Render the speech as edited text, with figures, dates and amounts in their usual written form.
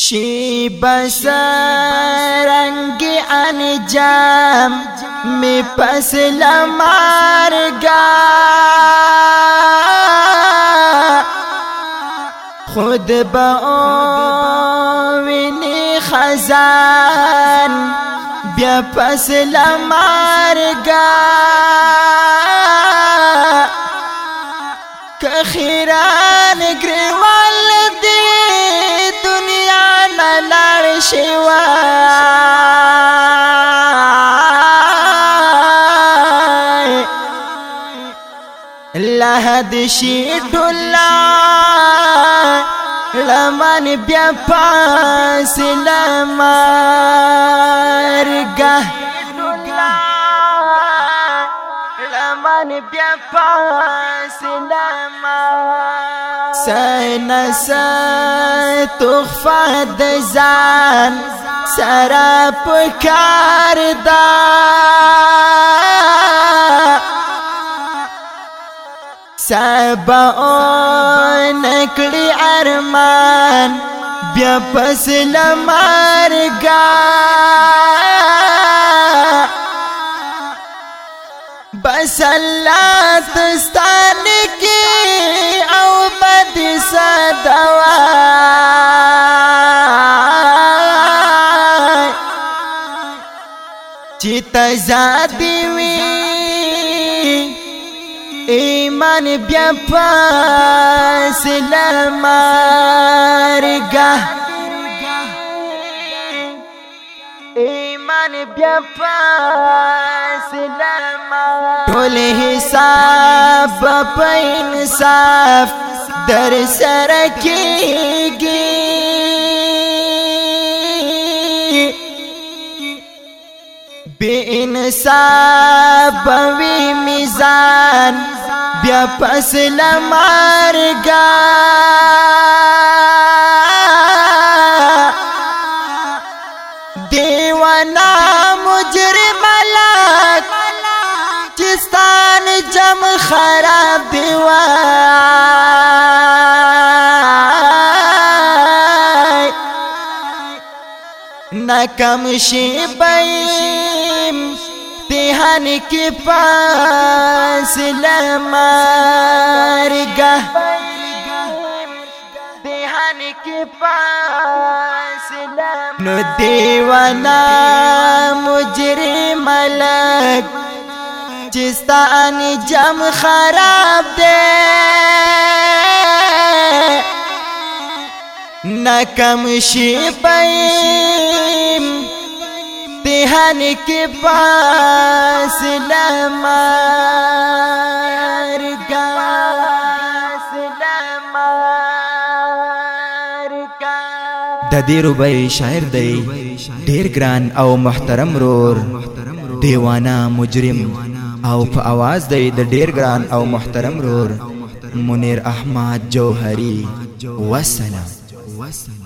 شی بس رنگی انجام میں پسل مار گا خود باوینی خزان بیا پسل مار گا کہ خیران گریوال دی دنیا نلار شوائی لحد شیٹ اللہ لمن بیا پاس لمار گا لمن بیا پاس لمار سینس تخفہ دزان سراب کاردا سبا نکڑی ارمان بیا پس لمار گا بس اللہ تستان کی او بد صدوائی چیتا زادی وی ایمان بیا پاس لمار گا ایمان بیا پاس لمار ٹھول حساب پا انصاف در سر کی گی بے انصاف وی میزان بیا پس لمار گا دیوانا مجرم ملک چستان جم خراب دیوائی نکم شیبیم تیہن کی پاس لمار گا تیہن کی پاس لمار نو دیوانا مجرم ملک چستان جم خراب دے نکم شیبیم تیہن کے پاس لمار گا ددی ربی شاعر دی ډیر ګران او محترم رور دیوانا مجرم او په आवाज دی د ډیر ګران او محترم رور منیر احمد جوهری والسلام.